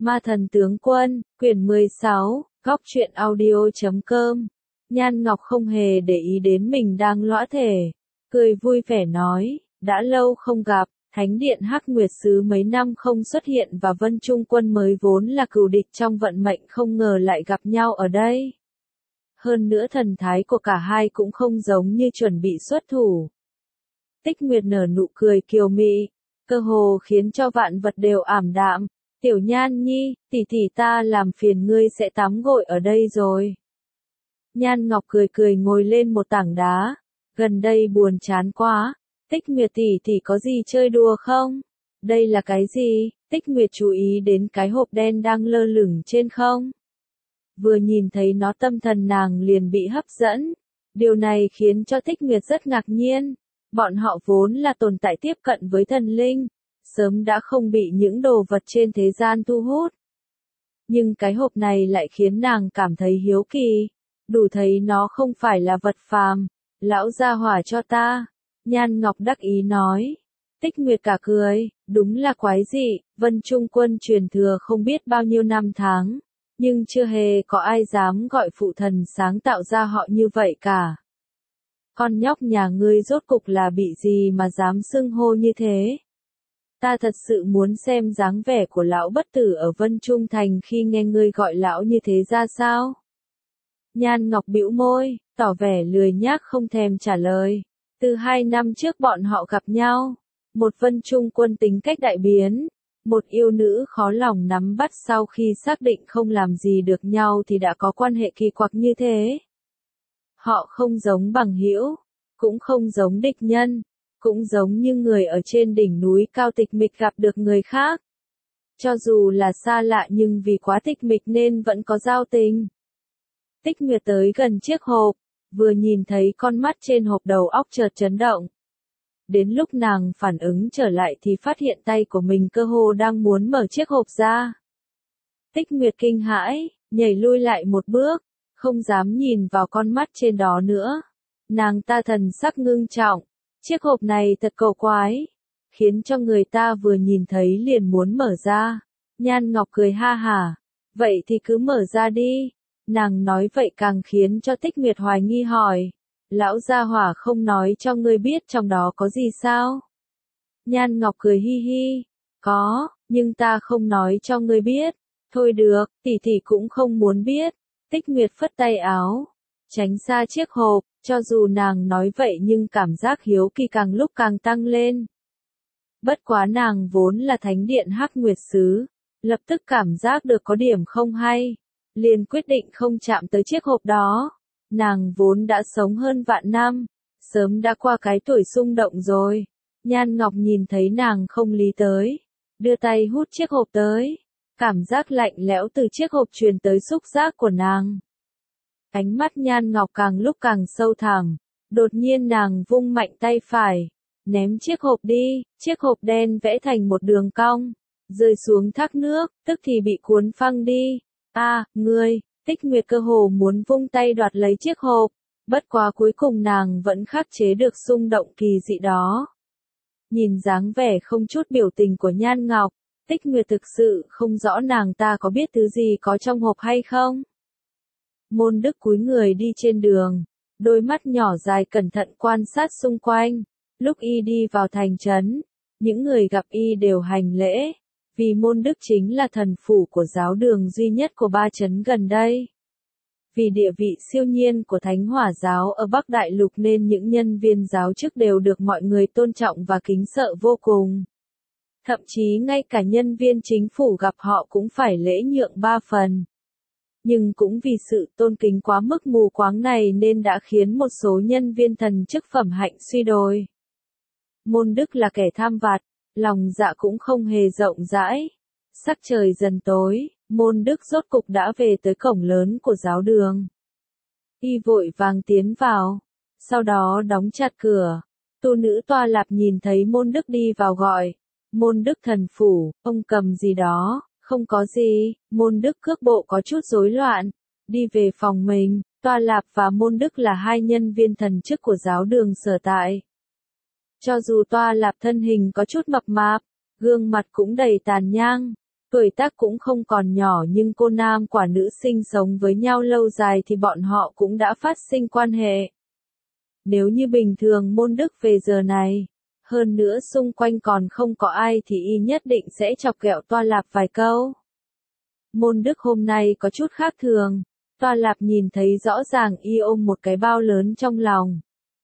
Ma thần tướng quân, quyển 16, góc truyện audio.com. Nhan Ngọc không hề để ý đến mình đang lõa thể, cười vui vẻ nói, đã lâu không gặp, Thánh điện Hắc Nguyệt Sứ mấy năm không xuất hiện và Vân Trung Quân mới vốn là cừu địch trong vận mệnh không ngờ lại gặp nhau ở đây. Hơn nữa thần thái của cả hai cũng không giống như chuẩn bị xuất thủ. Tích Nguyệt nở nụ cười kiều mị, cơ hồ khiến cho vạn vật đều ảm đạm. Tiểu Nhan Nhi, tỷ tỷ ta làm phiền ngươi sẽ tắm gội ở đây rồi. Nhan Ngọc cười cười ngồi lên một tảng đá. Gần đây buồn chán quá. Tích Nguyệt tỷ tỷ có gì chơi đùa không? Đây là cái gì? Tích Nguyệt chú ý đến cái hộp đen đang lơ lửng trên không. Vừa nhìn thấy nó tâm thần nàng liền bị hấp dẫn. Điều này khiến cho Tích Nguyệt rất ngạc nhiên. Bọn họ vốn là tồn tại tiếp cận với thần linh, sớm đã không bị những đồ vật trên thế gian thu hút. Nhưng cái hộp này lại khiến nàng cảm thấy hiếu kỳ, đủ thấy nó không phải là vật phàm. Lão gia hỏa cho ta, Nhan Ngọc đắc ý nói. Tích Nguyệt cả cười, đúng là quái dị, Vân Trung Quân truyền thừa không biết bao nhiêu năm tháng, nhưng chưa hề có ai dám gọi phụ thần sáng tạo ra họ như vậy cả. Con nhóc nhà ngươi rốt cục là bị gì mà dám xưng hô như thế? Ta thật sự muốn xem dáng vẻ của lão bất tử ở Vân Trung Thành khi nghe ngươi gọi lão như thế ra sao? Nhan Ngọc bĩu môi, tỏ vẻ lười nhác không thèm trả lời. Từ 2 năm trước bọn họ gặp nhau, một Vân Trung Quân tính cách đại biến, một yêu nữ khó lòng nắm bắt sau khi xác định không làm gì được nhau thì đã có quan hệ kỳ quặc như thế. Họ không giống bằng hữu, cũng không giống địch nhân, cũng giống như người ở trên đỉnh núi cao tịch mịch gặp được người khác. Cho dù là xa lạ nhưng vì quá tịch mịch nên vẫn có giao tình. Tích Nguyệt tới gần chiếc hộp, vừa nhìn thấy con mắt trên hộp đầu óc chợt chấn động. Đến lúc nàng phản ứng trở lại thì phát hiện tay của mình cơ hồ đang muốn mở chiếc hộp ra. Tích Nguyệt kinh hãi, nhảy lui lại một bước, không dám nhìn vào con mắt trên đó nữa. Nàng ta thần sắc ngưng trọng, chiếc hộp này thật cổ quái, khiến cho người ta vừa nhìn thấy liền muốn mở ra. Nhan Ngọc cười ha hả, vậy thì cứ mở ra đi. Nàng nói vậy càng khiến cho Tích Nguyệt hoài nghi hỏi, lão gia hỏa không nói cho ngươi biết trong đó có gì sao? Nhan Ngọc cười hi hi, có, nhưng ta không nói cho ngươi biết. Thôi được, tỷ tỷ cũng không muốn biết. Tích Nguyệt phất tay áo, tránh xa chiếc hộp, cho dù nàng nói vậy nhưng cảm giác hiếu kỳ càng lúc càng tăng lên. Bất quá nàng vốn là Thánh điện Hắc Nguyệt Sứ, lập tức cảm giác được có điểm không hay, liền quyết định không chạm tới chiếc hộp đó. Nàng vốn đã sống hơn vạn năm, sớm đã qua cái tuổi xung động rồi. Nhan Ngọc nhìn thấy nàng không lý tới, đưa tay hút chiếc hộp tới. Cảm giác lạnh lẽo từ chiếc hộp truyền tới xúc giác của nàng. Ánh mắt Nhan Ngọc càng lúc càng sâu thẳm, đột nhiên nàng vung mạnh tay phải, ném chiếc hộp đi, chiếc hộp đen vẽ thành một đường cong, rơi xuống thác nước, tức thì bị cuốn phăng đi. Ngươi, Tích Nguyệt cơ hồ muốn vung tay đoạt lấy chiếc hộp, bất quá cuối cùng nàng vẫn khắc chế được xung động kỳ dị đó. Nhìn dáng vẻ không chút biểu tình của Nhan Ngọc, Tích Nguyệt thực sự không rõ nàng ta có biết thứ gì có trong hộp hay không. Môn Đức cúi người đi trên đường, đôi mắt nhỏ dài cẩn thận quan sát xung quanh. Lúc y đi vào thành trấn, những người gặp y đều hành lễ, vì Môn Đức chính là thần phủ của giáo đường duy nhất của 3 trấn gần đây. Vì địa vị siêu nhiên của Thánh Hỏa giáo ở Bắc Đại Lục nên những nhân viên giáo chức đều được mọi người tôn trọng và kính sợ vô cùng. Thậm chí ngay cả nhân viên chính phủ gặp họ cũng phải lễ nhượng 3 phần. Nhưng cũng vì sự tôn kính quá mức mù quáng này nên đã khiến một số nhân viên thần chức phẩm hạnh suy đồi. Môn Đức là kẻ tham vặt, lòng dạ cũng không hề rộng rãi. Sắc trời dần tối, Môn Đức rốt cục đã về tới cổng lớn của giáo đường. Y vội vàng tiến vào, sau đó đóng chặt cửa. Tu nữ Toa Lạp nhìn thấy Môn Đức đi vào gọi, Môn Đức thần phủ, ông cầm gì đó? Không có gì. Môn Đức cước bộ có chút rối loạn, đi về phòng mình. Toa Lạp và Môn Đức là 2 nhân viên thần chức của giáo đường sở tại. Cho dù Toa Lạp thân hình có chút mập mạp, gương mặt cũng đầy tàn nhang, Tuổi tác cũng không còn nhỏ nhưng cô nam quả nữ sinh sống với nhau lâu dài thì bọn họ cũng đã phát sinh quan hệ. Nếu như bình thường môn Đức về giờ này, hơn nữa xung quanh còn không có ai thì y nhất định sẽ chọc ghẹo Toa Lạp vài câu. Môn Đức hôm nay có chút khác thường, Toa Lạp nhìn thấy rõ ràng y ôm một cái bao lớn trong lòng.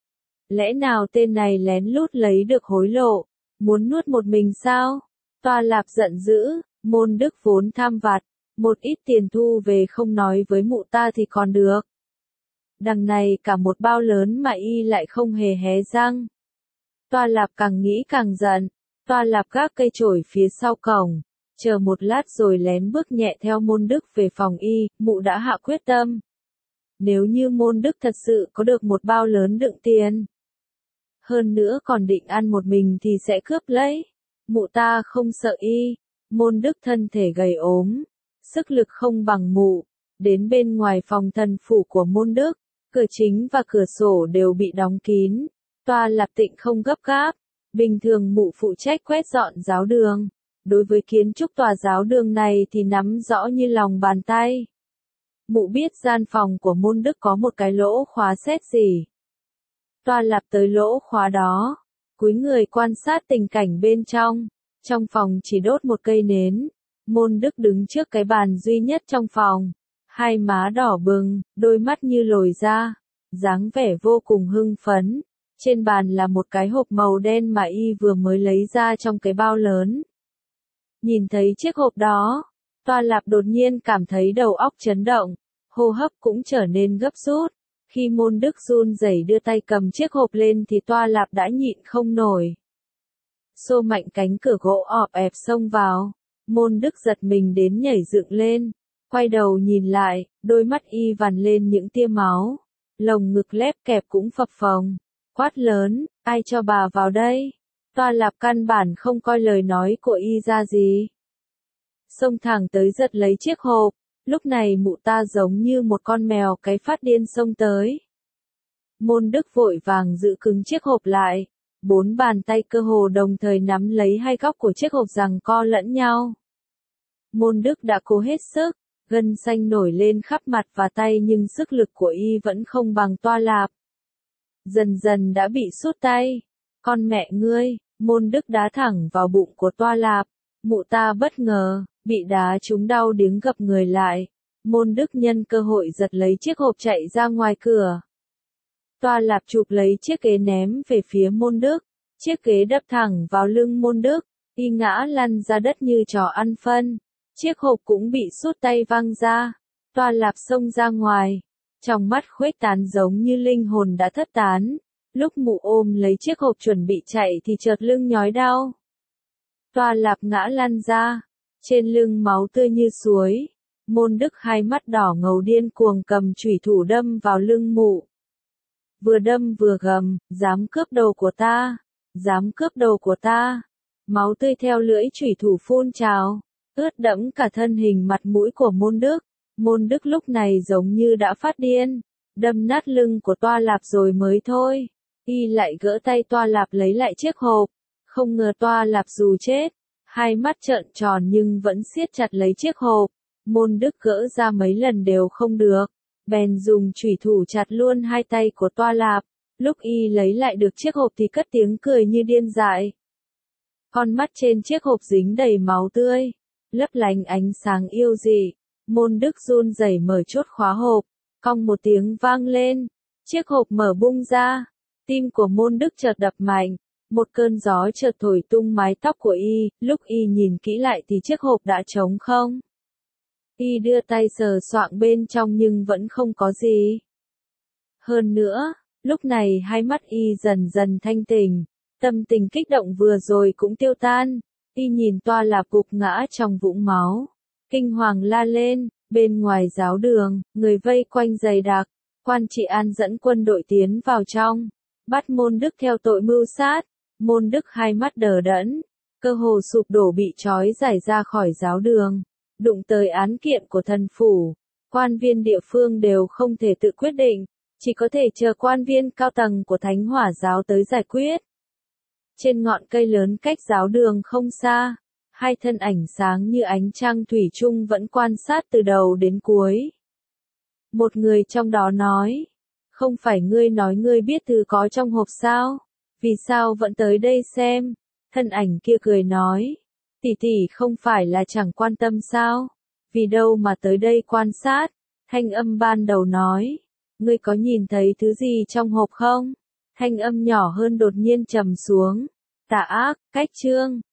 Lẽ nào tên này lén lút lấy được hối lộ, muốn nuốt một mình sao? Toa Lạp giận dữ, môn Đức vốn tham vặt, một ít tiền thu về không nói với mụ ta thì còn được. Đằng này cả một bao lớn mà y lại không hề hé răng. Toa Lạp càng nghĩ càng giận, Toa Lạp gác cây chổi phía sau cổng, chờ một lát rồi lén bước nhẹ theo môn Đức về phòng y, mụ đã hạ quyết tâm. Nếu như môn Đức thật sự có được một bao lớn đựng tiền, hơn nữa còn định ăn một mình thì sẽ cướp lấy. Mụ ta không sợ y, môn Đức thân thể gầy ốm, sức lực không bằng mụ, đến bên ngoài phòng thần phủ của môn Đức, cửa chính và cửa sổ đều bị đóng kín. Toa Lạp Tịnh không gấp gáp, bình thường mụ phụ trách quét dọn giáo đường. Đối với kiến trúc tòa giáo đường này thì nắm rõ như lòng bàn tay. Mụ biết gian phòng của môn Đức có một cái lỗ khóa sét gì. Toa Lạp tới lỗ khóa đó, cúi người quan sát tình cảnh bên trong. Trong phòng chỉ đốt một cây nến. Môn Đức đứng trước cái bàn duy nhất trong phòng. Hai má đỏ bừng, đôi mắt như lồi ra. Dáng vẻ vô cùng hưng phấn. Trên bàn là một cái hộp màu đen mà y vừa mới lấy ra trong cái bao lớn. Nhìn thấy chiếc hộp đó, Toa Lạp đột nhiên cảm thấy đầu óc chấn động, hô hấp cũng trở nên gấp rút. Khi môn Đức run rẩy đưa tay cầm chiếc hộp lên thì Toa Lạp đã nhịn không nổi. Xô mạnh cánh cửa gỗ ọp ẹp xông vào, môn Đức giật mình đến nhảy dựng lên, quay đầu nhìn lại, đôi mắt y vằn lên những tia máu, lồng ngực lép kẹp cũng phập phồng, quát lớn, ai cho bà vào đây? Toa Lạp căn bản không coi lời nói của y ra gì. Xông thẳng tới giật lấy chiếc hộp, lúc này mụ ta giống như một con mèo cái phát điên xông tới. Môn Đức vội vàng giữ cứng chiếc hộp lại, bốn bàn tay cơ hồ đồng thời nắm lấy hai góc của chiếc hộp giằng co lẫn nhau. Môn Đức đã cố hết sức, gân xanh nổi lên khắp mặt và tay nhưng sức lực của y vẫn không bằng Toa Lạp. Dần dần đã bị sút tay. Con mẹ ngươi, môn Đức đá thẳng vào bụng của Toa Lạp. Mụ ta bất ngờ, bị đá trúng đau điếng gập người lại. Môn Đức nhân cơ hội giật lấy chiếc hộp chạy ra ngoài cửa. Toa Lạp chụp lấy chiếc ghế ném về phía môn Đức. Chiếc ghế đập thẳng vào lưng môn Đức, y ngã lăn ra đất như chó ăn phân. Chiếc hộp cũng bị sút tay văng ra. Toa Lạp xông ra ngoài. Trong mắt khuếch tán giống như linh hồn đã thất tán. Lúc mụ ôm lấy chiếc hộp chuẩn bị chạy thì chợt lưng nhói đau. Toa Lạp ngã lăn ra. Trên lưng máu tươi như suối. Môn Đức hai mắt đỏ ngầu điên cuồng cầm chủy thủ đâm vào lưng mụ. Vừa đâm vừa gầm, dám cướp đầu của ta, dám cướp đầu của ta. Máu tươi theo lưỡi chủy thủ phun trào, ướt đẫm cả thân hình mặt mũi của môn Đức. Môn Đức lúc này giống như đã phát điên, đâm nát lưng của Toa Lạp rồi mới thôi. Y lại gỡ tay Toa Lạp lấy lại chiếc hộp, không ngờ Toa Lạp dù chết, hai mắt trợn tròn nhưng vẫn siết chặt lấy chiếc hộp. Môn Đức gỡ ra mấy lần đều không được, bèn dùng chủy thủ chặt luôn hai tay của Toa Lạp. Lúc y lấy lại được chiếc hộp thì cất tiếng cười như điên dại. Con mắt trên chiếc hộp dính đầy máu tươi, lấp lánh ánh sáng yêu dị. Môn Đức run rẩy mở chốt khóa hộp, cong một tiếng vang lên, chiếc hộp mở bung ra. Tim của môn Đức chợt đập mạnh, một cơn gió chợt thổi tung mái tóc của y, lúc y nhìn kỹ lại thì chiếc hộp đã trống không. Y đưa tay sờ soạng bên trong nhưng vẫn không có gì. Hơn nữa, lúc này hai mắt y dần dần thanh tỉnh, tâm tình kích động vừa rồi cũng tiêu tan. Y nhìn Toa Lạp gục ngã trong vũng máu, kinh hoàng la lên. Bên ngoài giáo đường, người vây quanh dày đặc, quan trị an dẫn quân đội tiến vào trong, bắt môn Đức theo tội mưu sát. Môn Đức hai mắt đờ đẫn, cơ hồ sụp đổ bị trói giải ra khỏi giáo đường, đụng tới án kiện của thần phủ. Quan viên địa phương đều không thể tự quyết định, chỉ có thể chờ quan viên cao tầng của Thánh Hỏa giáo tới giải quyết. Trên ngọn cây lớn cách giáo đường không xa, Hai thân ảnh sáng như ánh trăng thủy chung vẫn quan sát từ đầu đến cuối. Một người trong đó nói, không phải ngươi nói ngươi biết thứ có trong hộp sao? Vì sao vẫn tới đây xem? Thân ảnh kia cười nói, tỷ tỷ không phải là chẳng quan tâm sao? Vì đâu mà tới đây quan sát? Thanh âm ban đầu nói, ngươi có nhìn thấy thứ gì trong hộp không? Thanh âm nhỏ hơn đột nhiên trầm xuống, tà ác, cách chương.